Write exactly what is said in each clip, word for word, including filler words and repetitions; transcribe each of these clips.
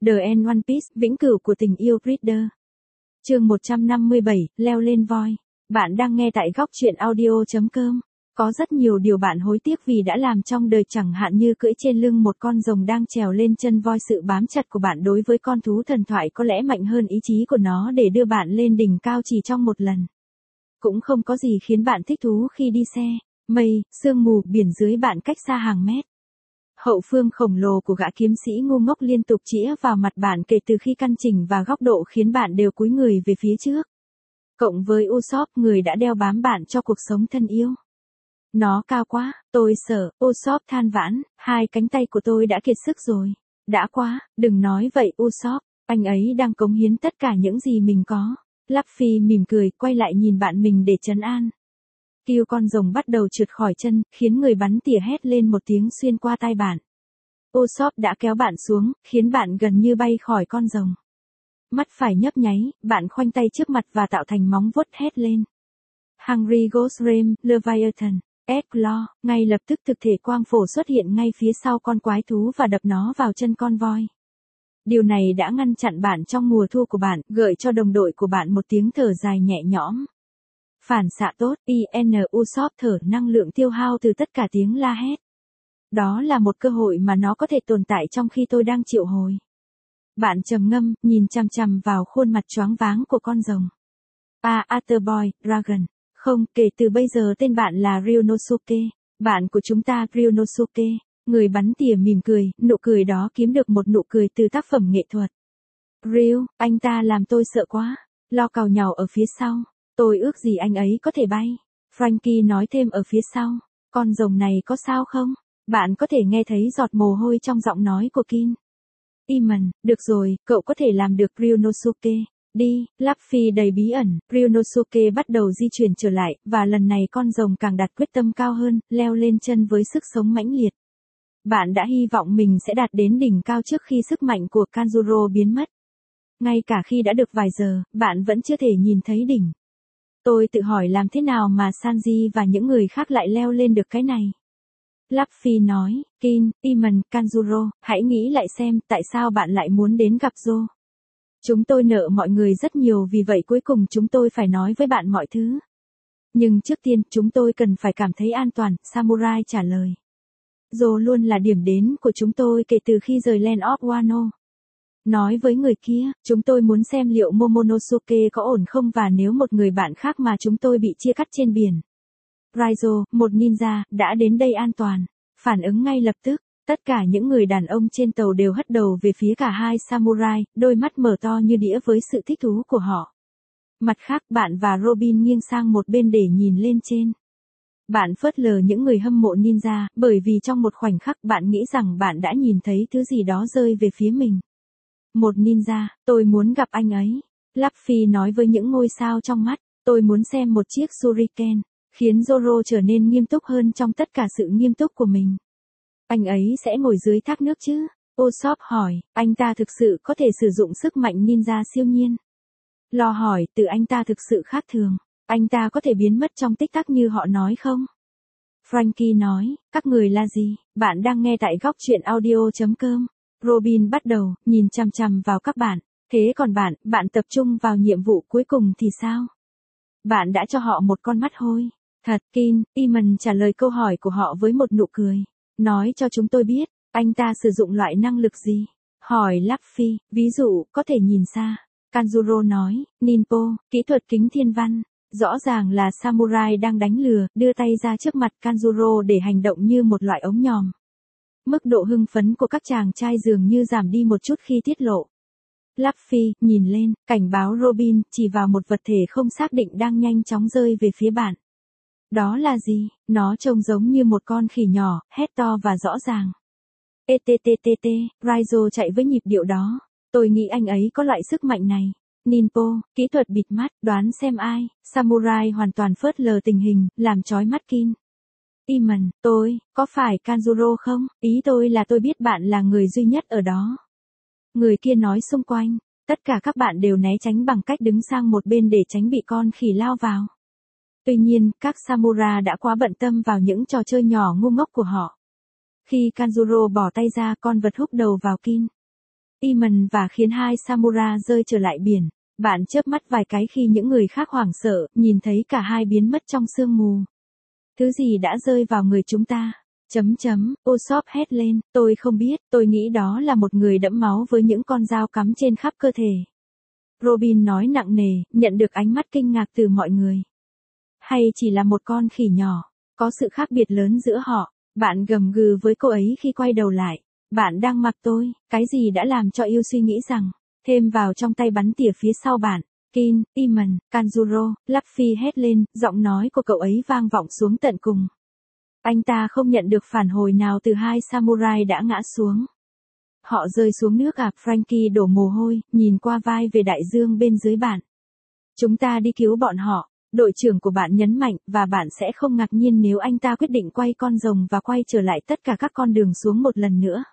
The End One Piece, vĩnh cửu của tình yêu Reader. Chương một trăm năm mươi bảy, leo lên voi. Bạn đang nghe tại góc truyện audio chấm com. Có rất nhiều điều bạn hối tiếc vì đã làm trong đời, chẳng hạn như cưỡi trên lưng một con rồng đang trèo lên chân voi. Sự bám chặt của bạn đối với con thú thần thoại có lẽ mạnh hơn ý chí của nó để đưa bạn lên đỉnh cao chỉ trong một lần. Cũng không có gì khiến bạn thích thú khi đi xe, mây, sương mù, biển dưới bạn cách xa hàng mét. Hậu phương khổng lồ của gã kiếm sĩ ngu ngốc liên tục chĩa vào mặt bạn kể từ khi căn chỉnh và góc độ khiến bạn đều cúi người về phía trước. Cộng với Usopp, người đã đeo bám bạn cho cuộc sống thân yêu. Nó cao quá, tôi sợ, Usopp than vãn, hai cánh tay của tôi đã kiệt sức rồi. Đã quá, đừng nói vậy Usopp, anh ấy đang cống hiến tất cả những gì mình có. Luffy mỉm cười, quay lại nhìn bạn mình để trấn an. Kêu con rồng bắt đầu trượt khỏi chân, khiến người bắn tỉa hét lên một tiếng xuyên qua tai bạn. Usopp đã kéo bạn xuống, khiến bạn gần như bay khỏi con rồng. Mắt phải nhấp nháy, bạn khoanh tay trước mặt và tạo thành móng vuốt hét lên. Hungry Ghost Ram, Leviathan, X-Claw, ngay lập tức thực thể quang phổ xuất hiện ngay phía sau con quái thú và đập nó vào chân con voi. Điều này đã ngăn chặn bạn trong mùa thua của bạn, gợi cho đồng đội của bạn một tiếng thở dài nhẹ nhõm. Phản xạ tốt, i en Usopp thở năng lượng tiêu hao từ tất cả tiếng la hét. Đó là một cơ hội mà nó có thể tồn tại trong khi tôi đang triệu hồi. Bạn trầm ngâm, nhìn chằm chằm vào khuôn mặt choáng váng của con rồng. À, Arthur Boy, Dragon. Không, kể từ bây giờ tên bạn là Ryunosuke. Bạn của chúng ta, Ryunosuke. Người bắn tỉa mỉm cười, nụ cười đó kiếm được một nụ cười từ tác phẩm nghệ thuật. Ryu, anh ta làm tôi sợ quá. Lo cào nhàu ở phía sau. Tôi ước gì anh ấy có thể bay. Frankie nói thêm ở phía sau. Con rồng này có sao không? Bạn có thể nghe thấy giọt mồ hôi trong giọng nói của Kin. Iman, được rồi, cậu có thể làm được Ryunosuke. Đi, Luffy đầy bí ẩn, Ryunosuke bắt đầu di chuyển trở lại, và lần này con rồng càng đặt quyết tâm cao hơn, leo lên chân với sức sống mãnh liệt. Bạn đã hy vọng mình sẽ đạt đến đỉnh cao trước khi sức mạnh của Kanjuro biến mất. Ngay cả khi đã được vài giờ, bạn vẫn chưa thể nhìn thấy đỉnh. Tôi tự hỏi làm thế nào mà Sanji và những người khác lại leo lên được cái này. Luffy nói, Kin, Iman, Kanjuro, hãy nghĩ lại xem tại sao bạn lại muốn đến gặp Zoro. Chúng tôi nợ mọi người rất nhiều, vì vậy cuối cùng chúng tôi phải nói với bạn mọi thứ. Nhưng trước tiên, chúng tôi cần phải cảm thấy an toàn, Samurai trả lời. Zoro luôn là điểm đến của chúng tôi kể từ khi rời Land of Wano. Nói với người kia, chúng tôi muốn xem liệu Momonosuke có ổn không và nếu một người bạn khác mà chúng tôi bị chia cắt trên biển. Raizo, một ninja, đã đến đây an toàn. Phản ứng ngay lập tức, tất cả những người đàn ông trên tàu đều hất đầu về phía cả hai samurai, đôi mắt mở to như đĩa với sự thích thú của họ. Mặt khác, bạn và Robin nghiêng sang một bên để nhìn lên trên. Bạn phớt lờ những người hâm mộ ninja, bởi vì trong một khoảnh khắc bạn nghĩ rằng bạn đã nhìn thấy thứ gì đó rơi về phía mình. Một ninja, tôi muốn gặp anh ấy. Luffy nói với những ngôi sao trong mắt, tôi muốn xem một chiếc shuriken, khiến Zoro trở nên nghiêm túc hơn trong tất cả sự nghiêm túc của mình. Anh ấy sẽ ngồi dưới thác nước chứ? Usopp hỏi, anh ta thực sự có thể sử dụng sức mạnh ninja siêu nhiên. Lo hỏi, từ anh ta thực sự khác thường. Anh ta có thể biến mất trong tích tắc như họ nói không? Frankie nói, các người là gì? Bạn đang nghe tại góc truyện audio chấm com. Robin bắt đầu, nhìn chằm chằm vào các bạn. Thế còn bạn, bạn tập trung vào nhiệm vụ cuối cùng thì sao? Bạn đã cho họ một con mắt hôi. Thật, Kin, Iman trả lời câu hỏi của họ với một nụ cười. Nói cho chúng tôi biết, anh ta sử dụng loại năng lực gì? Hỏi Luffy, ví dụ, có thể nhìn xa. Kanjuro nói, Ninpo, kỹ thuật kính thiên văn. Rõ ràng là samurai đang đánh lừa, đưa tay ra trước mặt Kanjuro để hành động như một loại ống nhòm. Mức độ hưng phấn của các chàng trai dường như giảm đi một chút khi tiết lộ. Luffy, nhìn lên, cảnh báo Robin, chỉ vào một vật thể không xác định đang nhanh chóng rơi về phía bạn. Đó là gì? Nó trông giống như một con khỉ nhỏ, hét to và rõ ràng. Ettt, Raizo chạy với nhịp điệu đó. Tôi nghĩ anh ấy có loại sức mạnh này. Ninpo, kỹ thuật bịt mắt, đoán xem ai. Samurai hoàn toàn phớt lờ tình hình, làm chói mắt Kin. Iman, tôi, có phải Kanjuro không? Ý tôi là tôi biết bạn là người duy nhất ở đó. Người kia nói xung quanh, tất cả các bạn đều né tránh bằng cách đứng sang một bên để tránh bị con khỉ lao vào. Tuy nhiên, các samurai đã quá bận tâm vào những trò chơi nhỏ ngu ngốc của họ. Khi Kanjuro bỏ tay ra, con vật húc đầu vào Kin. Iman và khiến hai samurai rơi trở lại biển. Bạn chớp mắt vài cái khi những người khác hoảng sợ, nhìn thấy cả hai biến mất trong sương mù. Thứ gì đã rơi vào người chúng ta? Chấm chấm, Usopp hét lên, tôi không biết, tôi nghĩ đó là một người đẫm máu với những con dao cắm trên khắp cơ thể. Robin nói nặng nề, nhận được ánh mắt kinh ngạc từ mọi người. Hay chỉ là một con khỉ nhỏ, có sự khác biệt lớn giữa họ. Bạn gầm gừ với cô ấy khi quay đầu lại. Bạn đang mặc tôi, cái gì đã làm cho yêu suy nghĩ rằng, thêm vào trong tay bắn tỉa phía sau bạn. Kin, Iman, Kanjuro, Luffy hét lên, giọng nói của cậu ấy vang vọng xuống tận cùng. Anh ta không nhận được phản hồi nào từ hai samurai đã ngã xuống. Họ rơi xuống nước à, Frankie đổ mồ hôi, nhìn qua vai về đại dương bên dưới bạn. Chúng ta đi cứu bọn họ, đội trưởng của bạn nhấn mạnh, và bạn sẽ không ngạc nhiên nếu anh ta quyết định quay con rồng và quay trở lại tất cả các con đường xuống một lần nữa.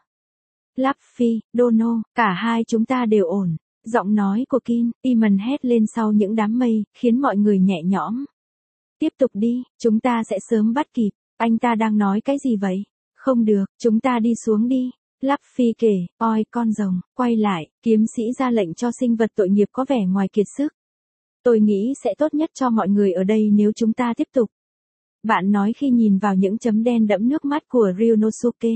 Luffy, Dono, cả hai chúng ta đều ổn. Giọng nói của Kin, Iman hét lên sau những đám mây, khiến mọi người nhẹ nhõm. Tiếp tục đi, chúng ta sẽ sớm bắt kịp. Anh ta đang nói cái gì vậy? Không được, chúng ta đi xuống đi. Luffy kể, oi con rồng, quay lại, kiếm sĩ ra lệnh cho sinh vật tội nghiệp có vẻ ngoài kiệt sức. Tôi nghĩ sẽ tốt nhất cho mọi người ở đây nếu chúng ta tiếp tục. Bạn nói khi nhìn vào những chấm đen đẫm nước mắt của Ryunosuke.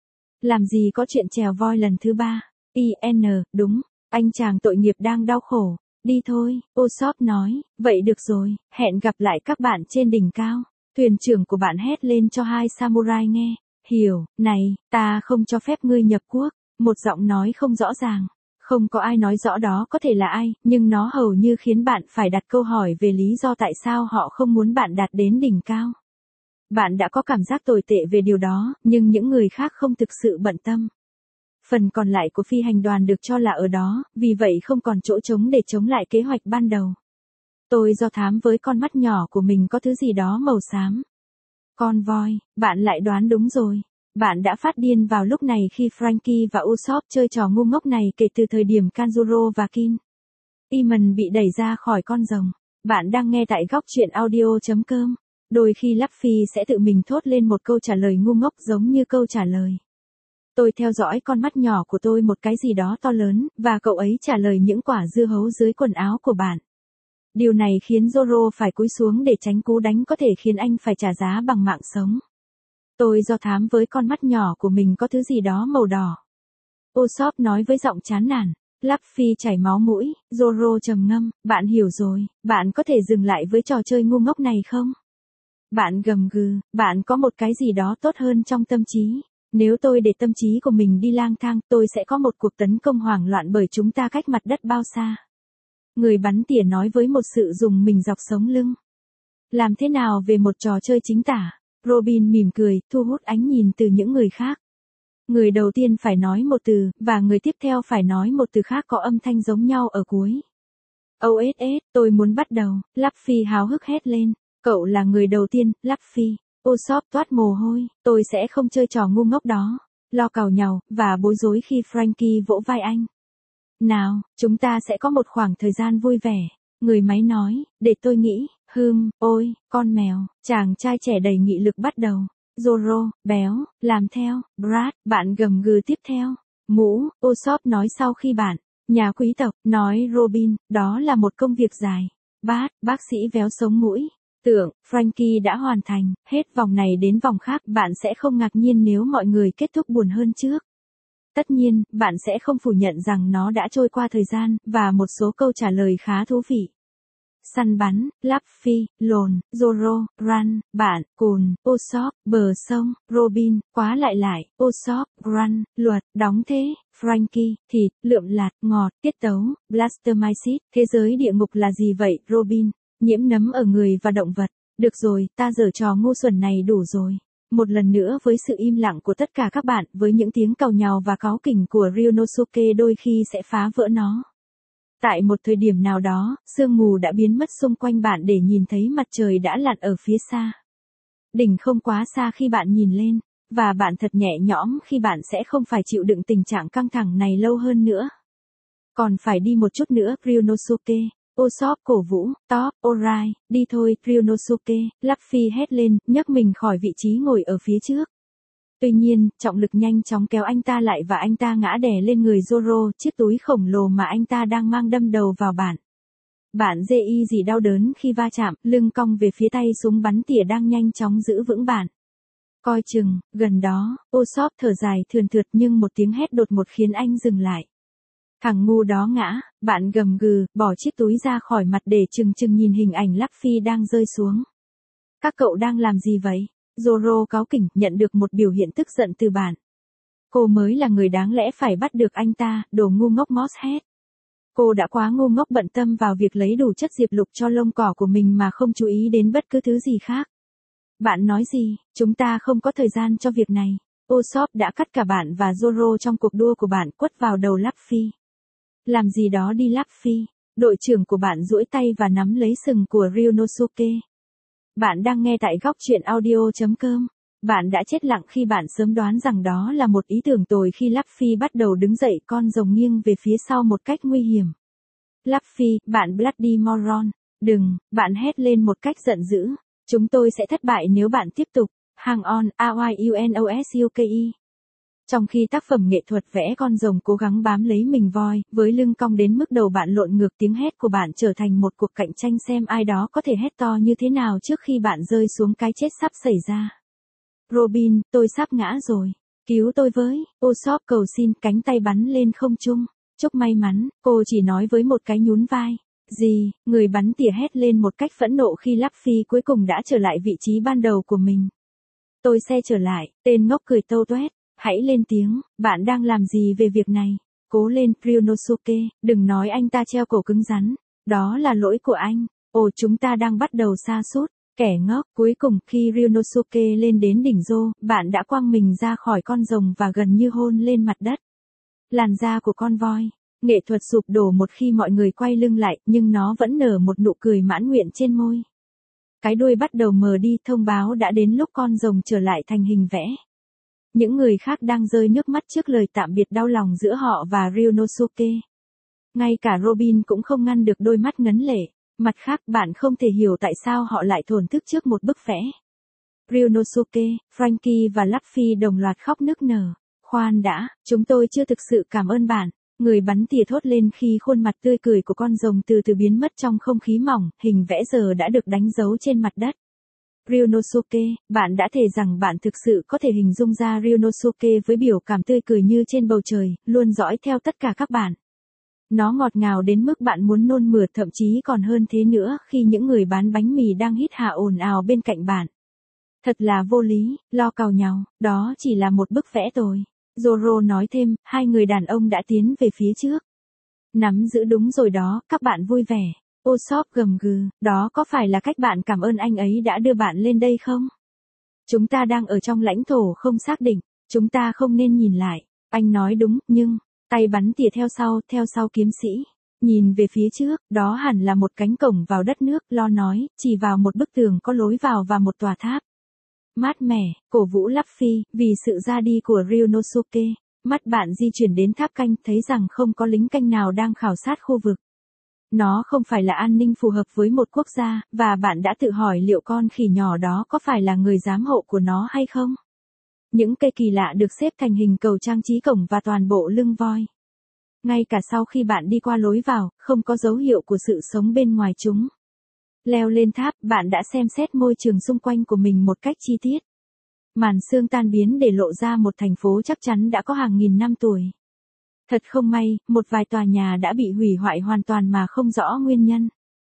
Làm gì có chuyện chèo voi lần thứ ba? i en, đúng, anh chàng tội nghiệp đang đau khổ. Đi thôi, Usopp nói, vậy được rồi, hẹn gặp lại các bạn trên đỉnh cao. Thuyền trưởng của bạn hét lên cho hai samurai nghe. Hiểu, này, ta không cho phép ngươi nhập quốc. Một giọng nói không rõ ràng. Không có ai nói rõ đó có thể là ai, nhưng nó hầu như khiến bạn phải đặt câu hỏi về lý do tại sao họ không muốn bạn đạt đến đỉnh cao. Bạn đã có cảm giác tồi tệ về điều đó, nhưng những người khác không thực sự bận tâm. Phần còn lại của phi hành đoàn được cho là ở đó, vì vậy không còn chỗ trống để chống lại kế hoạch ban đầu. Tôi do thám với con mắt nhỏ của mình có thứ gì đó màu xám. Con voi, bạn lại đoán đúng rồi. Bạn đã phát điên vào lúc này khi Frankie và Usopp chơi trò ngu ngốc này kể từ thời điểm Kanjuro và Kin. Iman bị đẩy ra khỏi con rồng. Bạn đang nghe tại góc truyện audio chấm com. Đôi khi Luffy sẽ tự mình thốt lên một câu trả lời ngu ngốc giống như câu trả lời. Tôi theo dõi con mắt nhỏ của tôi một cái gì đó to lớn, và cậu ấy trả lời những quả dưa hấu dưới quần áo của bạn. Điều này khiến Zoro phải cúi xuống để tránh cú đánh có thể khiến anh phải trả giá bằng mạng sống. Tôi do thám với con mắt nhỏ của mình có thứ gì đó màu đỏ. Usopp nói với giọng chán nản. Luffy chảy máu mũi, Zoro trầm ngâm, bạn hiểu rồi, bạn có thể dừng lại với trò chơi ngu ngốc này không? Bạn gầm gừ, bạn có một cái gì đó tốt hơn trong tâm trí. Nếu tôi để tâm trí của mình đi lang thang, tôi sẽ có một cuộc tấn công hoảng loạn bởi chúng ta cách mặt đất bao xa. Người bắn tỉa nói với một sự dùng mình dọc sống lưng. Làm thế nào về một trò chơi chính tả? Robin mỉm cười, thu hút ánh nhìn từ những người khác. Người đầu tiên phải nói một từ, và người tiếp theo phải nói một từ khác có âm thanh giống nhau ở cuối. ô ét ét, tôi muốn bắt đầu, Luffy háo hức hét lên. Cậu là người đầu tiên, Luffy. Usopp toát mồ hôi, tôi sẽ không chơi trò ngu ngốc đó. Lo càu nhàu, và bối rối khi Frankie vỗ vai anh. Nào, chúng ta sẽ có một khoảng thời gian vui vẻ. Người máy nói, để tôi nghĩ, hừm, ôi, con mèo, chàng trai trẻ đầy nghị lực bắt đầu. Zoro, béo, làm theo, Brad, bạn gầm gừ tiếp theo. Mũ, Usopp nói sau khi bạn, nhà quý tộc, nói Robin, đó là một công việc dài. Bát, bác sĩ véo sống mũi. Tưởng, Frankie đã hoàn thành, hết vòng này đến vòng khác, bạn sẽ không ngạc nhiên nếu mọi người kết thúc buồn hơn trước. Tất nhiên, bạn sẽ không phủ nhận rằng nó đã trôi qua thời gian, và một số câu trả lời khá thú vị. Săn bắn, Luffy, lồn, Zoro, Run, bạn, cùn, Usopp, bờ sông, Robin, quá lại lại, Usopp, Run, luật, đóng thế, Frankie, thịt, lượm lạt, ngọt, tiết tấu, Blastomyces, thế giới địa ngục là gì vậy, Robin? Nhiễm nấm ở người và động vật. Được rồi, ta giở trò ngu xuẩn này đủ rồi. Một lần nữa với sự im lặng của tất cả các bạn, với những tiếng càu nhàu và cáu kỉnh của Ryunosuke đôi khi sẽ phá vỡ nó. Tại một thời điểm nào đó, sương mù đã biến mất xung quanh bạn để nhìn thấy mặt trời đã lặn ở phía xa. Đỉnh không quá xa khi bạn nhìn lên, và bạn thật nhẹ nhõm khi bạn sẽ không phải chịu đựng tình trạng căng thẳng này lâu hơn nữa. Còn phải đi một chút nữa, Ryunosuke. Usopp cổ vũ, top, alright, đi thôi, Ryunosuke, Luffy hét lên, nhấc mình khỏi vị trí ngồi ở phía trước. Tuy nhiên, trọng lực nhanh chóng kéo anh ta lại và anh ta ngã đè lên người Zoro, chiếc túi khổng lồ mà anh ta đang mang đâm đầu vào bạn. Bạn dê y gì đau đớn khi va chạm, lưng cong về phía tay súng bắn tỉa đang nhanh chóng giữ vững bạn. Coi chừng, gần đó, Usopp thở dài thườn thượt nhưng một tiếng hét đột ngột khiến anh dừng lại. Thằng ngu đó ngã, bạn gầm gừ, bỏ chiếc túi ra khỏi mặt để chừng chừng nhìn hình ảnh Luffy đang rơi xuống. Các cậu đang làm gì vậy? Zoro cáu kỉnh, nhận được một biểu hiện tức giận từ bạn. Cô mới là người đáng lẽ phải bắt được anh ta, đồ ngu ngốc Mosshead. Cô đã quá ngu ngốc bận tâm vào việc lấy đủ chất diệp lục cho lông cỏ của mình mà không chú ý đến bất cứ thứ gì khác. Bạn nói gì? Chúng ta không có thời gian cho việc này. Usopp đã cắt cả bạn và Zoro trong cuộc đua của bạn quất vào đầu Luffy. Làm gì đó đi Luffy. Đội trưởng của bạn duỗi tay và nắm lấy sừng của Ryunosuke. Bạn đang nghe tại góc truyện audio chấm com. Bạn đã chết lặng khi bạn sớm đoán rằng đó là một ý tưởng tồi khi Luffy bắt đầu đứng dậy, con rồng nghiêng về phía sau một cách nguy hiểm. Luffy, bạn Bloody Moron. Đừng, bạn hét lên một cách giận dữ. Chúng tôi sẽ thất bại nếu bạn tiếp tục. Hang on, A Y U N O S U K E. Trong khi tác phẩm nghệ thuật vẽ con rồng cố gắng bám lấy mình voi, với lưng cong đến mức đầu bạn lộn ngược, tiếng hét của bạn trở thành một cuộc cạnh tranh xem ai đó có thể hét to như thế nào trước khi bạn rơi xuống cái chết sắp xảy ra. Robin, tôi sắp ngã rồi. Cứu tôi với, Usopp cầu xin, cánh tay bắn lên không trung. Chúc may mắn, cô chỉ nói với một cái nhún vai. Gì, người bắn tỉa hét lên một cách phẫn nộ khi Luffy cuối cùng đã trở lại vị trí ban đầu của mình. Tôi sẽ trở lại, tên ngốc cười tâu tuét. Hãy lên tiếng, bạn đang làm gì về việc này? Cố lên, Ryunosuke, đừng nói anh ta treo cổ cứng rắn. Đó là lỗi của anh. Ồ, chúng ta đang bắt đầu sa sút. Kẻ ngốc, cuối cùng, khi Ryunosuke lên đến đỉnh Zô, bạn đã quăng mình ra khỏi con rồng và gần như hôn lên mặt đất. Làn da của con voi. Nghệ thuật sụp đổ một khi mọi người quay lưng lại, nhưng nó vẫn nở một nụ cười mãn nguyện trên môi. Cái đuôi bắt đầu mờ đi, thông báo đã đến lúc con rồng trở lại thành hình vẽ. Những người khác đang rơi nước mắt trước lời tạm biệt đau lòng giữa họ và Ryunosuke. Ngay cả Robin cũng không ngăn được đôi mắt ngấn lệ. Mặt khác, bạn không thể hiểu tại sao họ lại thổn thức trước một bức vẽ. Ryunosuke, Franky và Luffy đồng loạt khóc nức nở. Khoan đã, chúng tôi chưa thực sự cảm ơn bạn. Người bắn tỉa thốt lên khi khuôn mặt tươi cười của con rồng từ từ biến mất trong không khí mỏng, hình vẽ giờ đã được đánh dấu trên mặt đất. Ryunosuke, bạn đã thề rằng bạn thực sự có thể hình dung ra Ryunosuke với biểu cảm tươi cười như trên bầu trời, luôn dõi theo tất cả các bạn. Nó ngọt ngào đến mức bạn muốn nôn mửa, thậm chí còn hơn thế nữa khi những người bán bánh mì đang hít hà ồn ào bên cạnh bạn. Thật là vô lý, lo càu nhàu, đó chỉ là một bức vẽ tồi. Zoro nói thêm, hai người đàn ông đã tiến về phía trước. Nắm giữ đúng rồi đó, các bạn vui vẻ. Usopp gầm gừ, đó có phải là cách bạn cảm ơn anh ấy đã đưa bạn lên đây không? Chúng ta đang ở trong lãnh thổ không xác định, chúng ta không nên nhìn lại. Anh nói đúng, nhưng, tay bắn tỉa theo sau, theo sau kiếm sĩ. Nhìn về phía trước, đó hẳn là một cánh cổng vào đất nước, lo nói, chỉ vào một bức tường có lối vào và một tòa tháp. Mát mẻ, cổ vũ Luffy, vì sự ra đi của Ryunosuke. Mắt bạn di chuyển đến tháp canh, thấy rằng không có lính canh nào đang khảo sát khu vực. Nó không phải là an ninh phù hợp với một quốc gia, và bạn đã tự hỏi liệu con khỉ nhỏ đó có phải là người giám hộ của nó hay không? Những cây kỳ lạ được xếp thành hình cầu trang trí cổng và toàn bộ lưng voi. Ngay cả sau khi bạn đi qua lối vào, không có dấu hiệu của sự sống bên ngoài chúng. Leo lên tháp, bạn đã xem xét môi trường xung quanh của mình một cách chi tiết. Màn sương tan biến để lộ ra một thành phố chắc chắn đã có hàng nghìn năm tuổi. Thật không may, một vài tòa nhà đã bị hủy hoại hoàn toàn mà không rõ nguyên nhân.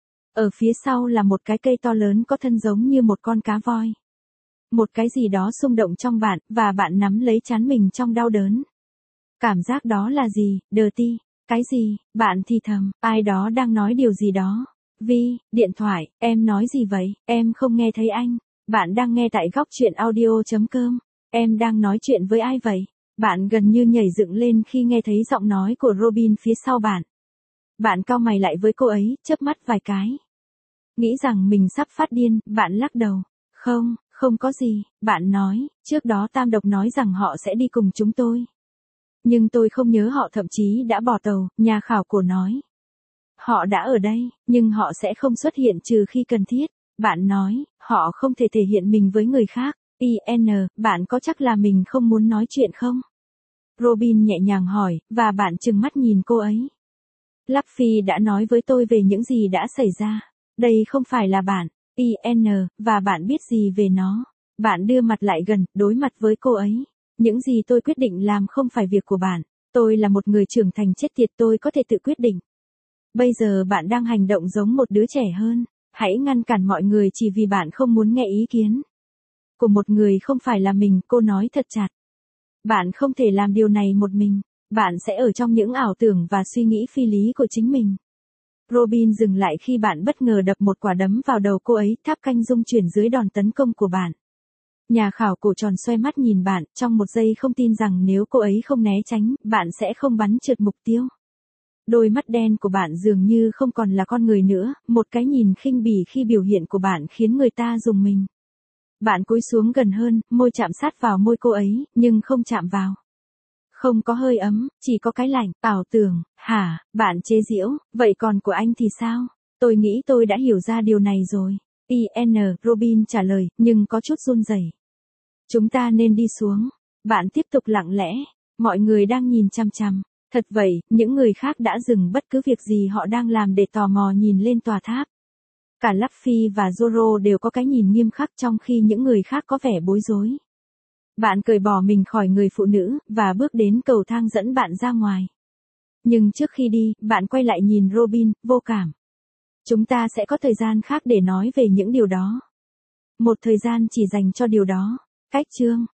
Ở phía sau là một cái cây to lớn có thân giống như một con cá voi. Một cái gì đó xung động trong bạn, và bạn nắm lấy trán mình trong đau đớn. Cảm giác đó là gì, Dirty? Cái gì? Bạn thì thầm, ai đó đang nói điều gì đó. Vi, điện thoại, em nói gì vậy? Em không nghe thấy anh. Bạn đang nghe tại góc truyện audio chấm com. Em đang nói chuyện với ai vậy? Bạn gần như nhảy dựng lên khi nghe thấy giọng nói của Robin phía sau bạn. Bạn cau mày lại với cô ấy, chớp mắt vài cái. Nghĩ rằng mình sắp phát điên, bạn lắc đầu. Không, không có gì, bạn nói, trước đó Tam Độc nói rằng họ sẽ đi cùng chúng tôi. Nhưng tôi không nhớ họ thậm chí đã bỏ tàu, nhà khảo cổ nói. Họ đã ở đây, nhưng họ sẽ không xuất hiện trừ khi cần thiết. Bạn nói, họ không thể thể hiện mình với người khác. i en, bạn có chắc là mình không muốn nói chuyện không? Robin nhẹ nhàng hỏi, và bạn trừng mắt nhìn cô ấy. Luffy đã nói với tôi về những gì đã xảy ra. Đây không phải là bạn, i en, và bạn biết gì về nó. Bạn đưa mặt lại gần, đối mặt với cô ấy. Những gì tôi quyết định làm không phải việc của bạn. Tôi là một người trưởng thành chết tiệt, tôi có thể tự quyết định. Bây giờ bạn đang hành động giống một đứa trẻ hơn. Hãy ngăn cản mọi người chỉ vì bạn không muốn nghe ý kiến của một người không phải là mình, cô nói thật chặt. Bạn không thể làm điều này một mình. Bạn sẽ ở trong những ảo tưởng và suy nghĩ phi lý của chính mình. Robin dừng lại khi bạn bất ngờ đập một quả đấm vào đầu cô ấy, tháp canh rung chuyển dưới đòn tấn công của bạn. Nhà khảo cổ tròn xoay mắt nhìn bạn, trong một giây không tin rằng nếu cô ấy không né tránh, bạn sẽ không bắn trượt mục tiêu. Đôi mắt đen của bạn dường như không còn là con người nữa, một cái nhìn khinh bỉ khi biểu hiện của bạn khiến người ta rùng mình. Bạn cúi xuống gần hơn, môi chạm sát vào môi cô ấy, nhưng không chạm vào. Không có hơi ấm, chỉ có cái lạnh, ảo tưởng, hả, bạn chế giễu, vậy còn của anh thì sao? Tôi nghĩ tôi đã hiểu ra điều này rồi. i en, Robin trả lời, nhưng có chút run rẩy. Chúng ta nên đi xuống. Bạn tiếp tục lặng lẽ. Mọi người đang nhìn chăm chăm. Thật vậy, những người khác đã dừng bất cứ việc gì họ đang làm để tò mò nhìn lên tòa tháp. Cả Luffy và Zoro đều có cái nhìn nghiêm khắc trong khi những người khác có vẻ bối rối. Bạn cởi bỏ mình khỏi người phụ nữ, và bước đến cầu thang dẫn bạn ra ngoài. Nhưng trước khi đi, bạn quay lại nhìn Robin, vô cảm. Chúng ta sẽ có thời gian khác để nói về những điều đó. Một thời gian chỉ dành cho điều đó. Cách chương